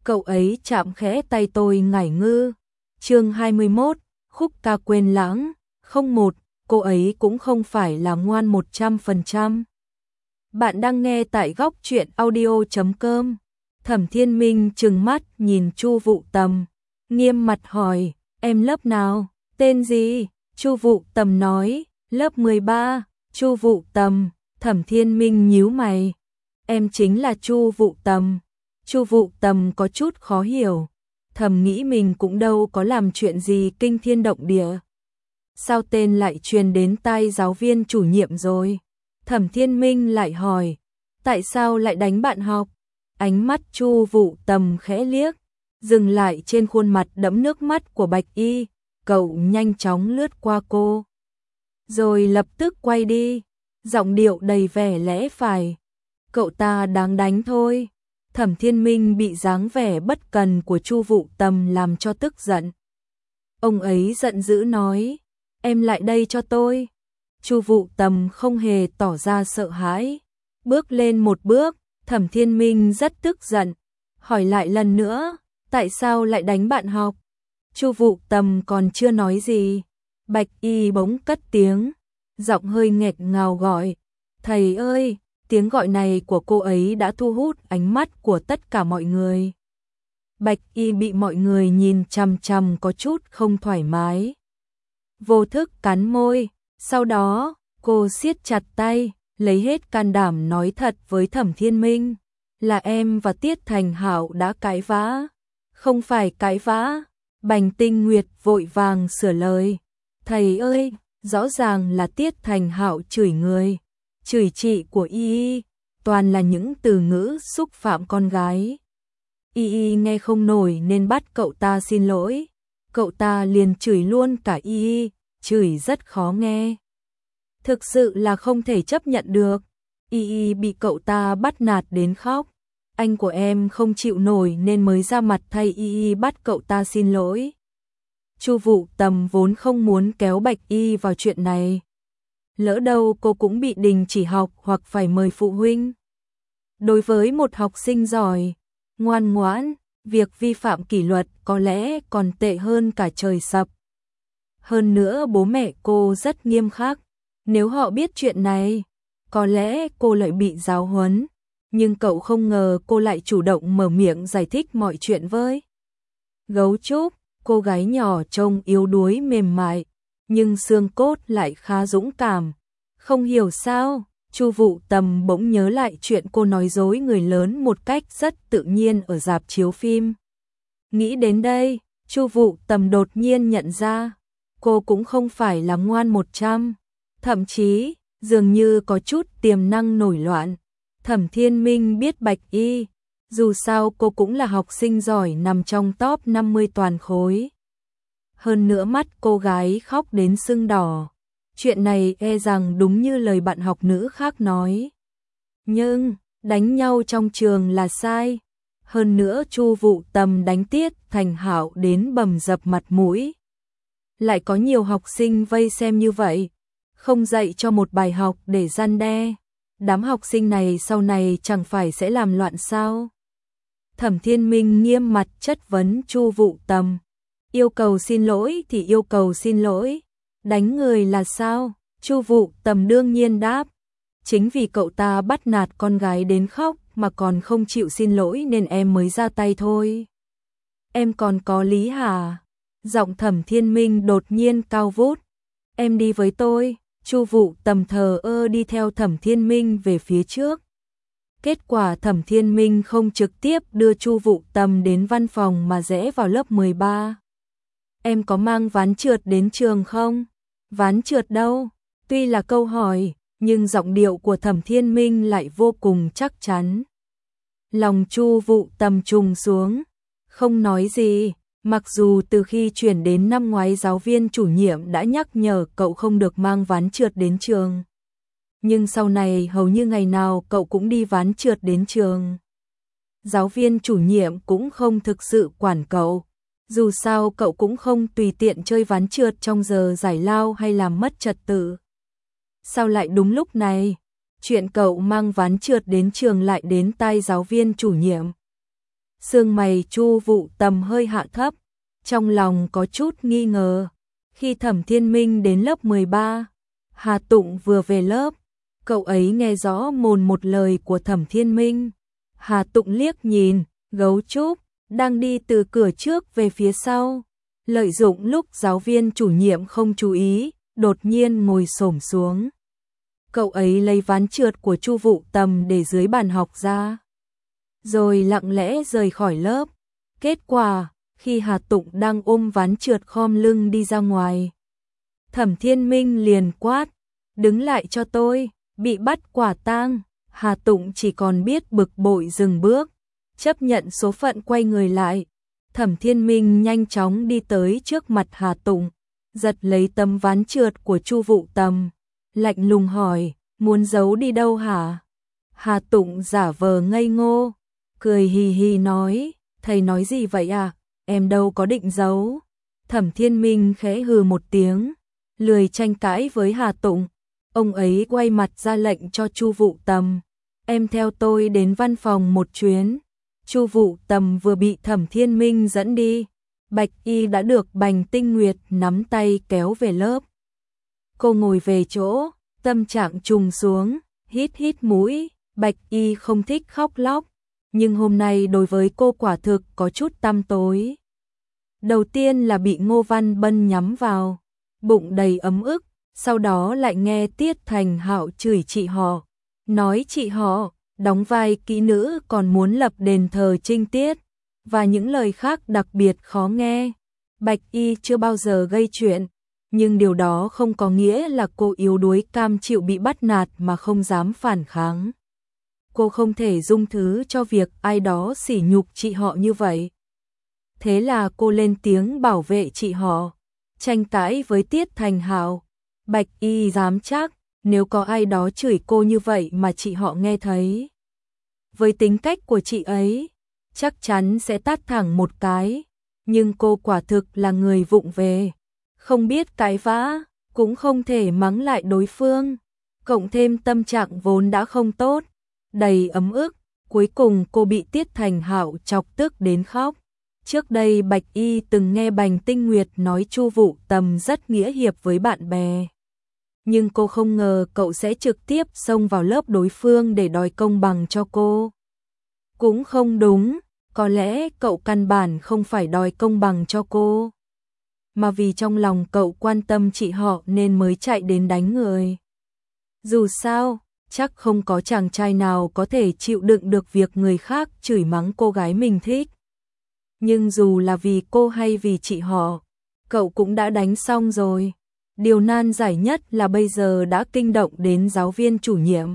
Cậu ấy chạm khẽ tay tôi ngải ngư. Chương 21, khúc ca quên lãng. 01, cô ấy cũng không phải là ngoan 100%. Bạn đang nghe tại góc truyện audio.com. Thẩm Thiên Minh trừng mắt nhìn Chu Vụ Tầm, nghiêm mặt hỏi, em lớp nào, tên gì? Chu Vụ Tầm nói, lớp 13. Chu Vụ Tầm. Thẩm Thiên Minh nhíu mày, em chính là Chu Vụ Tầm. Chu Vụ Tầm có chút khó hiểu, thầm nghĩ mình cũng đâu có làm chuyện gì kinh thiên động địa. Sao tên lại truyền đến tai giáo viên chủ nhiệm rồi? Thẩm Thiên Minh lại hỏi, tại sao lại đánh bạn học? Ánh mắt Chu Vụ Tầm khẽ liếc, dừng lại trên khuôn mặt đẫm nước mắt của Bạch Y, cậu nhanh chóng lướt qua cô, rồi lập tức quay đi, giọng điệu đầy vẻ lẽ phải. Cậu ta đáng đánh thôi. Thẩm Thiên Minh bị dáng vẻ bất cần của Chu Vụ Tầm làm cho tức giận. Ông ấy giận dữ nói, em lại đây cho tôi. Chu Vụ Tầm không hề tỏ ra sợ hãi, bước lên một bước. Thẩm Thiên Minh rất tức giận, hỏi lại lần nữa, tại sao lại đánh bạn học? Chu Vụ Tầm còn chưa nói gì, Bạch Y bỗng cất tiếng, giọng hơi nghẹt ngào gọi, thầy ơi. Tiếng gọi này của cô ấy đã thu hút ánh mắt của tất cả mọi người. Bạch Y bị mọi người nhìn chằm chằm có chút không thoải mái, vô thức cắn môi, sau đó cô siết chặt tay, lấy hết can đảm nói thật với Thẩm Thiên Minh, là em và Tiết Thành Hạo đã cãi vã. Không phải cãi vã. Bành Tinh Nguyệt vội vàng sửa lời, thầy ơi, rõ ràng là Tiết Thành Hạo chửi người, chửi chị của Y, toàn là những từ ngữ xúc phạm con gái. Y nghe không nổi nên bắt cậu ta xin lỗi, cậu ta liền chửi luôn cả Y, chửi rất khó nghe. Thực sự là không thể chấp nhận được. Y bị cậu ta bắt nạt đến khóc. Anh của em không chịu nổi nên mới ra mặt thay Y bắt cậu ta xin lỗi. Chu Vụ Tầm vốn không muốn kéo Bạch Y vào chuyện này. Lỡ đâu cô cũng bị đình chỉ học hoặc phải mời phụ huynh. Đối với một học sinh giỏi, ngoan ngoãn, việc vi phạm kỷ luật có lẽ còn tệ hơn cả trời sập. Hơn nữa bố mẹ cô rất nghiêm khắc. Nếu họ biết chuyện này, có lẽ cô lại bị giáo huấn. Nhưng cậu không ngờ cô lại chủ động mở miệng giải thích mọi chuyện với Gấu Trúc, cô gái nhỏ trông yếu đuối mềm mại, nhưng xương cốt lại khá dũng cảm. Không hiểu sao, Chu Vụ Tầm bỗng nhớ lại chuyện cô nói dối người lớn một cách rất tự nhiên ở rạp chiếu phim. Nghĩ đến đây, Chu Vụ Tầm đột nhiên nhận ra, cô cũng không phải là ngoan 100, thậm chí dường như có chút tiềm năng nổi loạn. Thẩm Thiên Minh biết Bạch Y, dù sao cô cũng là học sinh giỏi nằm trong top 50 toàn khối. Hơn nữa mắt cô gái khóc đến sưng đỏ. Chuyện này e rằng đúng như lời bạn học nữ khác nói. Nhưng, đánh nhau trong trường là sai. Hơn nữa Chu Vụ Tầm đánh Tiết Thành Hạo đến bầm dập mặt mũi. Lại có nhiều học sinh vây xem như vậy, không dạy cho một bài học để răn đe. Đám học sinh này sau này chẳng phải sẽ làm loạn sao? Thẩm Thiên Minh nghiêm mặt chất vấn Chu Vụ Tầm. Yêu cầu xin lỗi thì yêu cầu xin lỗi. Đánh người là sao? Chu Vụ Tầm đương nhiên đáp. Chính vì cậu ta bắt nạt con gái đến khóc mà còn không chịu xin lỗi nên em mới ra tay thôi. Em còn có lý hả? Giọng Thẩm Thiên Minh đột nhiên cao vút. Em đi với tôi. Chu Vụ Tầm thờ ơ đi theo Thẩm Thiên Minh về phía trước. Kết quả Thẩm Thiên Minh không trực tiếp đưa Chu Vụ Tầm đến văn phòng mà rẽ vào lớp 13. Em có mang ván trượt đến trường không? Ván trượt đâu? Tuy là câu hỏi, nhưng giọng điệu của Thẩm Thiên Minh lại vô cùng chắc chắn. Lòng Chu Vụ Tầm trùng xuống, không nói gì. Mặc dù từ khi chuyển đến năm ngoái giáo viên chủ nhiệm đã nhắc nhở cậu không được mang ván trượt đến trường. Nhưng sau này hầu như ngày nào cậu cũng đi ván trượt đến trường. Giáo viên chủ nhiệm cũng không thực sự quản cậu. Dù sao cậu cũng không tùy tiện chơi ván trượt trong giờ giải lao hay làm mất trật tự. Sao lại đúng lúc này, chuyện cậu mang ván trượt đến trường lại đến tai giáo viên chủ nhiệm? Sương mày Chu Vụ Tầm hơi hạ thấp, trong lòng có chút nghi ngờ. Khi Thẩm Thiên Minh đến lớp 13, Hà Tụng vừa về lớp, cậu ấy nghe rõ mồn một lời của Thẩm Thiên Minh. Hà Tụng liếc nhìn, Gấu Trúc đang đi từ cửa trước về phía sau, lợi dụng lúc giáo viên chủ nhiệm không chú ý, đột nhiên ngồi xổm xuống. Cậu ấy lấy ván trượt của Chu Vụ Tầm để dưới bàn học ra, rồi lặng lẽ rời khỏi lớp. Kết quả, khi Hà Tụng đang ôm ván trượt khom lưng đi ra ngoài, Thẩm Thiên Minh liền quát, đứng lại cho tôi, bị bắt quả tang. Hà Tụng chỉ còn biết bực bội dừng bước, chấp nhận số phận quay người lại. Thẩm Thiên Minh nhanh chóng đi tới trước mặt Hà Tụng, giật lấy tấm ván trượt của Chu Vụ Tầm, lạnh lùng hỏi, muốn giấu đi đâu hả? Hà Tụng giả vờ ngây ngô, cười hì hì nói, thầy nói gì vậy à, em đâu có định giấu. Thẩm Thiên Minh khẽ hừ một tiếng, lười tranh cãi với Hà Tụng. Ông ấy quay mặt ra lệnh cho Chu Vụ Tầm, em theo tôi đến văn phòng một chuyến. Chu Vụ Tầm vừa bị Thẩm Thiên Minh dẫn đi, Bạch Y đã được Bành Tinh Nguyệt nắm tay kéo về lớp. Cô ngồi về chỗ, tâm trạng trùng xuống, hít hít mũi. Bạch Y không thích khóc lóc, nhưng hôm nay đối với cô quả thực có chút tăm tối. Đầu tiên là bị Ngô Văn Bân nhắm vào, bụng đầy ấm ức, sau đó lại nghe Tiết Thành Hạo chửi chị họ, nói chị họ đóng vai kỹ nữ còn muốn lập đền thờ trinh tiết, và những lời khác đặc biệt khó nghe. Bạch Y chưa bao giờ gây chuyện, nhưng điều đó không có nghĩa là cô yếu đuối cam chịu bị bắt nạt mà không dám phản kháng. Cô không thể dung thứ cho việc ai đó sỉ nhục chị họ như vậy. Thế là cô lên tiếng bảo vệ chị họ, tranh cãi với Tiết Thành Hạo. Bạch Y dám chắc, nếu có ai đó chửi cô như vậy mà chị họ nghe thấy, với tính cách của chị ấy, chắc chắn sẽ tát thẳng một cái. Nhưng cô quả thực là người vụng về, không biết cãi vã, cũng không thể mắng lại đối phương. Cộng thêm tâm trạng vốn đã không tốt, đầy ấm ức, cuối cùng cô bị Tiết Thành Hạo chọc tức đến khóc. Trước đây Bạch Y từng nghe Bành Tinh Nguyệt nói Chu Vụ Tầm rất nghĩa hiệp với bạn bè, nhưng cô không ngờ cậu sẽ trực tiếp xông vào lớp đối phương để đòi công bằng cho cô. Cũng không đúng, có lẽ cậu căn bản không phải đòi công bằng cho cô, mà vì trong lòng cậu quan tâm chị họ nên mới chạy đến đánh người. Dù sao, chắc không có chàng trai nào có thể chịu đựng được việc người khác chửi mắng cô gái mình thích. Nhưng dù là vì cô hay vì chị họ, cậu cũng đã đánh xong rồi. Điều nan giải nhất là bây giờ đã kinh động đến giáo viên chủ nhiệm.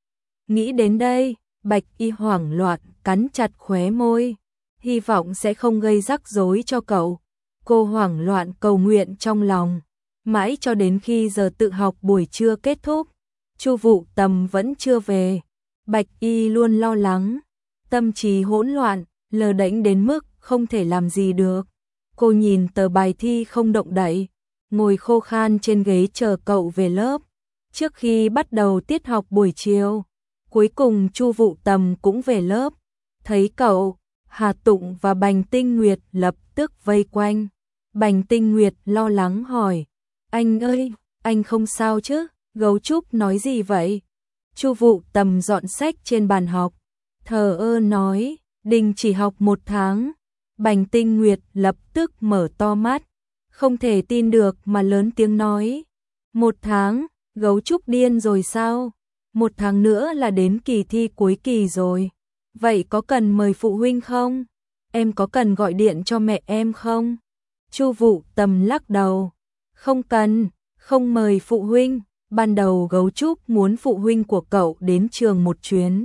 Nghĩ đến đây, Bạch Y hoảng loạn, cắn chặt khóe môi, hy vọng sẽ không gây rắc rối cho cậu. Cô hoảng loạn cầu nguyện trong lòng, mãi cho đến khi giờ tự học buổi trưa kết thúc, Chu Vụ Tầm vẫn chưa về. Bạch Y luôn lo lắng, tâm trí hỗn loạn, lờ đễnh đến mức không thể làm gì được. Cô nhìn tờ bài thi không động đậy, ngồi khô khan trên ghế chờ cậu về lớp. Trước khi bắt đầu tiết học buổi chiều, cuối cùng Chu Vụ Tầm cũng về lớp. Thấy cậu, Hà Tụng và Bành Tinh Nguyệt lập tức vây quanh. Bành Tinh Nguyệt lo lắng hỏi, anh ơi, anh không sao chứ? Gấu Trúc nói gì vậy? Chu Vụ Tầm dọn sách trên bàn học, thờ ơ nói, đình chỉ học 1 tháng. Bành Tinh Nguyệt lập tức mở to mắt, không thể tin được mà lớn tiếng nói, 1 tháng, Gấu Trúc điên rồi sao? 1 tháng nữa là đến kỳ thi cuối kỳ rồi. Vậy có cần mời phụ huynh không? Em có cần gọi điện cho mẹ em không? Chu Vụ Tầm lắc đầu, không cần, không mời phụ huynh. Ban đầu Gấu Trúc muốn phụ huynh của cậu đến trường một chuyến,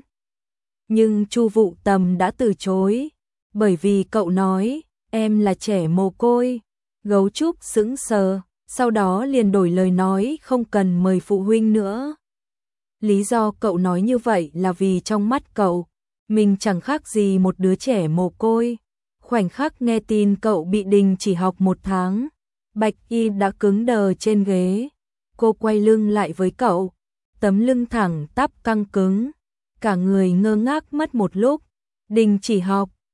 nhưng Chu Vụ Tầm đã từ chối, bởi vì cậu nói, em là trẻ mồ côi. Gấu Trúc sững sờ, sau đó liền đổi lời nói không cần mời phụ huynh nữa. Lý do cậu nói như vậy là vì trong mắt cậu, mình chẳng khác gì một đứa trẻ mồ côi. Khoảnh khắc nghe tin cậu bị đình chỉ học 1 tháng, Bạch Y đã cứng đờ trên ghế. Cô quay lưng lại với cậu, tấm lưng thẳng tắp căng cứng, cả người ngơ ngác mất một lúc. Đình chỉ học,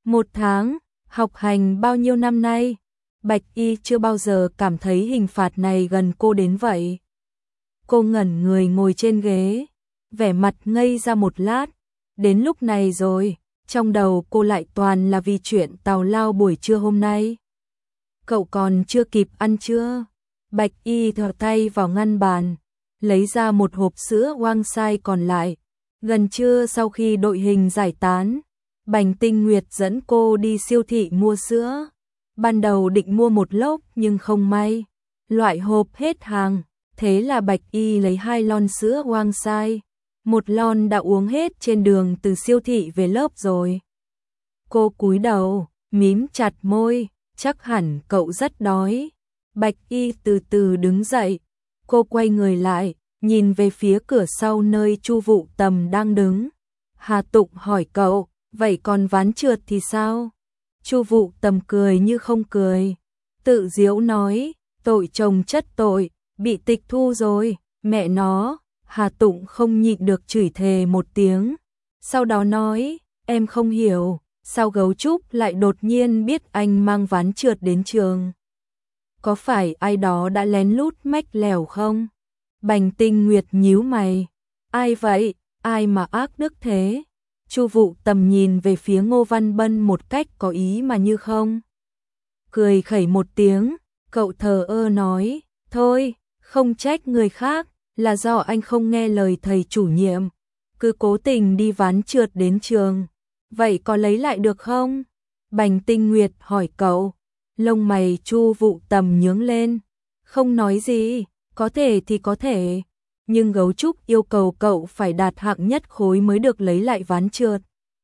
1 tháng, học hành bao nhiêu năm nay? Bạch Y chưa bao giờ cảm thấy hình phạt này gần cô đến vậy. Cô ngẩn người ngồi trên ghế, vẻ mặt ngây ra một lát. Đến lúc này rồi, trong đầu cô lại toàn là vì chuyện tào lao buổi trưa hôm nay. Cậu còn chưa kịp ăn trưa. Bạch Y thò tay vào ngăn bàn, lấy ra một hộp sữa Wang Sai còn lại. Gần trưa sau khi đội hình giải tán, Bành Tinh Nguyệt dẫn cô đi siêu thị mua sữa. Ban đầu định mua một lốc nhưng không may, loại hộp hết hàng. Thế là Bạch Y lấy 2 lon sữa Wang Sai. 1 lon đã uống hết trên đường từ siêu thị về lớp rồi. Cô cúi đầu, mím chặt môi, chắc hẳn cậu rất đói. Bạch Y từ từ đứng dậy, cô quay người lại, nhìn về phía cửa sau nơi Chu Vụ Tầm đang đứng. Hà Tụng hỏi cậu, vậy còn ván trượt thì sao? Chu Vụ Tầm cười như không cười, tự giễu nói, tội chồng chất tội, bị tịch thu rồi, mẹ nó. Hà Tụng không nhịn được chửi thề một tiếng, sau đó nói, em không hiểu, sao Gấu Trúc lại đột nhiên biết anh mang ván trượt đến trường? Có phải ai đó đã lén lút mách lèo không? Bành Tinh Nguyệt nhíu mày, ai vậy, ai mà ác đức thế? Chu Vụ Tầm nhìn về phía Ngô Văn Bân một cách có ý mà như không. Cười khẩy một tiếng, cậu thờ ơ nói, thôi, không trách người khác, là do anh không nghe lời thầy chủ nhiệm, cứ cố tình đi ván trượt đến trường. Vậy có lấy lại được không? Bành Tinh Nguyệt hỏi cậu. Lông mày Chu Vụ Tầm nhướng lên, không nói gì, có thể thì có thể, nhưng Gấu Trúc yêu cầu cậu phải đạt hạng nhất khối mới được lấy lại ván trượt.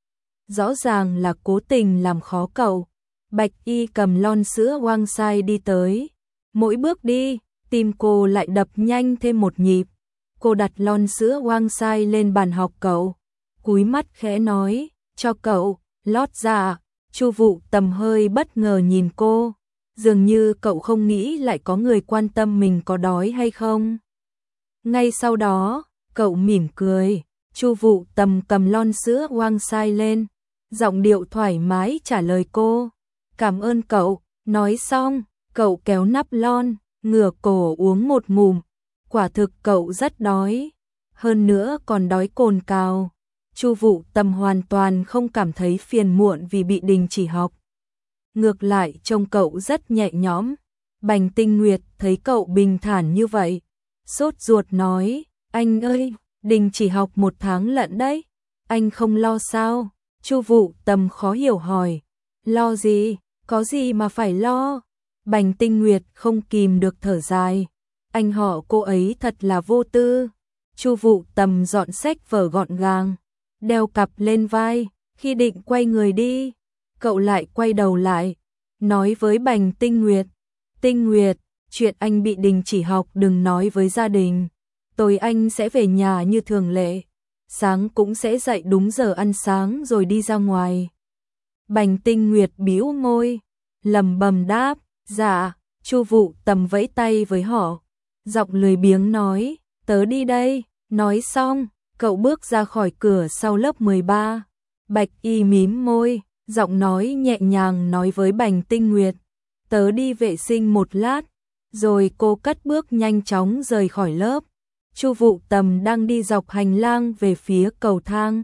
Rõ ràng là cố tình làm khó cậu. Bạch Y cầm lon sữa Wang Sai đi tới, mỗi bước đi, tim cô lại đập nhanh thêm một nhịp. Cô đặt lon sữa Wang Sai lên bàn học cậu, cúi mắt khẽ nói, cho cậu, lót dạ. Chu Vụ Tầm hơi bất ngờ nhìn cô, dường như cậu không nghĩ lại có người quan tâm mình có đói hay không. Ngay sau đó, cậu mỉm cười, Chu Vụ Tầm cầm lon sữa Wang Sai lên, giọng điệu thoải mái trả lời cô, cảm ơn cậu. Nói xong, cậu kéo nắp lon, ngửa cổ uống một ngụm. Quả thực cậu rất đói, hơn nữa còn đói cồn cào. Chu Vụ Tầm hoàn toàn không cảm thấy phiền muộn vì bị đình chỉ học. Ngược lại trông cậu rất nhẹ nhõm. Bành Tinh Nguyệt thấy cậu bình thản như vậy, sốt ruột nói, anh ơi, đình chỉ học 1 tháng lận đấy, anh không lo sao? Chu Vụ Tầm khó hiểu hỏi, lo gì, có gì mà phải lo? Bành Tinh Nguyệt không kìm được thở dài, anh họ cô ấy thật là vô tư. Chu Vụ Tầm dọn sách vở gọn gàng, đeo cặp lên vai, khi định quay người đi, cậu lại quay đầu lại, nói với Bành Tinh Nguyệt, Tinh Nguyệt, chuyện anh bị đình chỉ học đừng nói với gia đình, tối anh sẽ về nhà như thường lệ, sáng cũng sẽ dậy đúng giờ ăn sáng rồi đi ra ngoài. Bành Tinh Nguyệt bĩu môi, lẩm bẩm đáp, dạ. Chu Vụ Tầm vẫy tay với họ, giọng lười biếng nói, tớ đi đây. Nói xong, cậu bước ra khỏi cửa sau lớp 13. Bạch Y mím môi, giọng nói nhẹ nhàng nói với Bành Tinh Nguyệt, tớ đi vệ sinh một lát. Rồi cô cất bước nhanh chóng rời khỏi lớp. Chu Vụ Tầm đang đi dọc hành lang về phía cầu thang,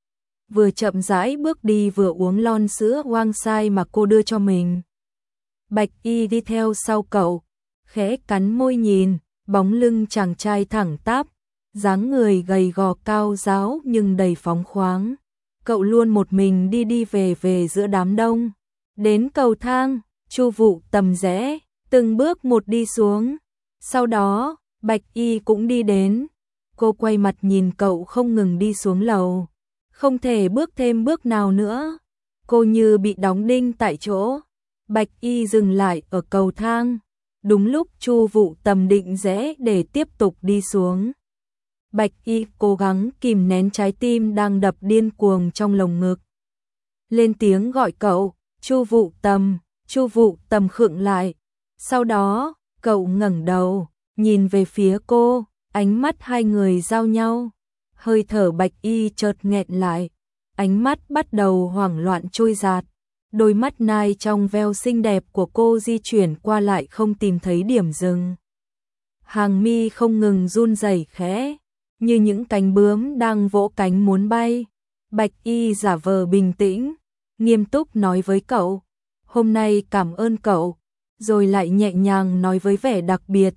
vừa chậm rãi bước đi vừa uống lon sữa Wang Sai mà cô đưa cho mình. Bạch Y đi theo sau cậu, khẽ cắn môi nhìn bóng lưng chàng trai thẳng tắp, dáng người gầy gò cao ráo nhưng đầy phóng khoáng. Cậu luôn một mình đi về giữa đám đông. Đến cầu thang, Chu Vụ Tầm rẽ từng bước một đi xuống. Sau đó, Bạch Y cũng đi đến. Cô quay mặt nhìn cậu không ngừng đi xuống lầu, không thể bước thêm bước nào nữa. Cô như bị đóng đinh tại chỗ. Bạch Y dừng lại ở cầu thang, đúng lúc Chu Vụ Tầm định rẽ để tiếp tục đi xuống. Bạch Y cố gắng kìm nén trái tim đang đập điên cuồng trong lồng ngực, lên tiếng gọi cậu, Chu Vụ Tầm. Chu Vụ Tầm khựng lại, sau đó cậu ngẩng đầu, nhìn về phía cô, ánh mắt hai người giao nhau. Hơi thở Bạch Y chợt nghẹn lại, ánh mắt bắt đầu hoảng loạn trôi dạt. Đôi mắt nai trong veo xinh đẹp của cô di chuyển qua lại không tìm thấy điểm dừng. Hàng mi không ngừng run rẩy khẽ, như những cánh bướm đang vỗ cánh muốn bay. Bạch Y giả vờ bình tĩnh, nghiêm túc nói với cậu, hôm nay cảm ơn cậu, rồi lại nhẹ nhàng nói với vẻ đặc biệt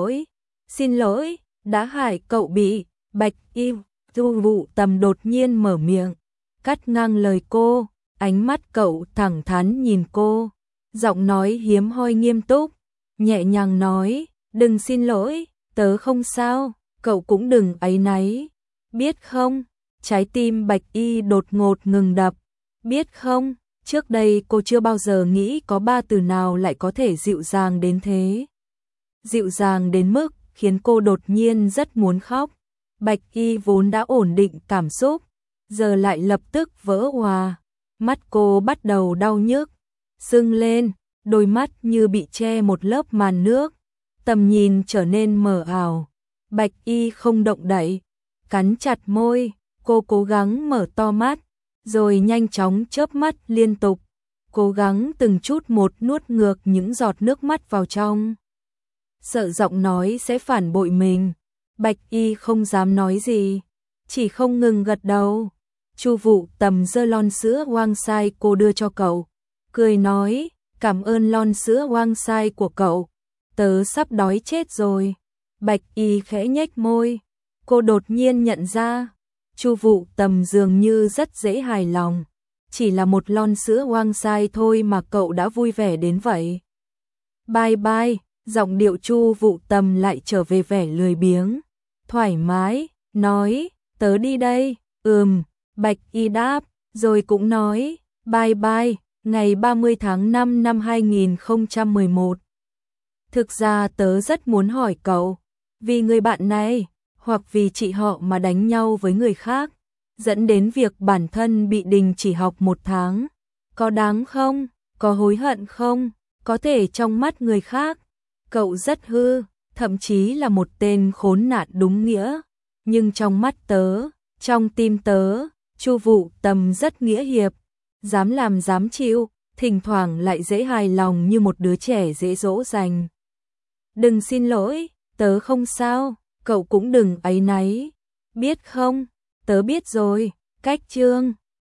xin lỗi, đã hại cậu bị. Bạch Y Vụ Tầm đột nhiên mở miệng, cắt ngang lời cô, ánh mắt cậu thẳng thắn nhìn cô, giọng nói hiếm hoi nghiêm túc, nhẹ nhàng nói, đừng xin lỗi, tớ không sao, cậu cũng đừng áy náy, biết không? Trái tim Bạch Y đột ngột ngừng đập, biết không? Trước đây cô chưa bao giờ nghĩ có ba từ nào lại có thể dịu dàng đến thế. Dịu dàng đến mức khiến cô đột nhiên rất muốn khóc. Bạch Y vốn đã ổn định cảm xúc, giờ lại lập tức vỡ òa. Mắt cô bắt đầu đau nhức, sưng lên, đôi mắt như bị che một lớp màn nước, tầm nhìn trở nên mờ ảo. Bạch Y không động đậy, cắn chặt môi, cô cố gắng mở to mắt, rồi nhanh chóng chớp mắt liên tục, cố gắng từng chút một nuốt ngược những giọt nước mắt vào trong. Sợ giọng nói sẽ phản bội mình, Bạch Y không dám nói gì, chỉ không ngừng gật đầu. Chu Vụ Tầm giơ lon sữa Wang Sai cô đưa cho cậu, cười nói, cảm ơn lon sữa Wang Sai của cậu, tớ sắp đói chết rồi. Bạch Y khẽ nhếch môi, cô đột nhiên nhận ra, Chu Vụ Tầm dường như rất dễ hài lòng, chỉ là một lon sữa Wang Sai thôi mà cậu đã vui vẻ đến vậy. Bye bye, giọng điệu Chu Vụ Tầm lại trở về vẻ lười biếng, thoải mái, nói, tớ đi đây. Bạch Y đáp, rồi cũng nói, bye bye, ngày 30 tháng 5 năm 2011. Thực ra tớ rất muốn hỏi cậu, vì người bạn này, hoặc vì chị họ mà đánh nhau với người khác, dẫn đến việc bản thân bị đình chỉ học 1 tháng. Có đáng không? Có hối hận không? Có thể trong mắt người khác, cậu rất hư, thậm chí là một tên khốn nạn đúng nghĩa. Nhưng trong mắt tớ, trong tim tớ, Chu Vụ Tầm rất nghĩa hiệp, dám làm dám chịu, thỉnh thoảng lại dễ hài lòng như một đứa trẻ dễ dỗ dành. Đừng xin lỗi, tớ không sao, cậu cũng đừng áy náy, biết không? Tớ biết rồi, cách chương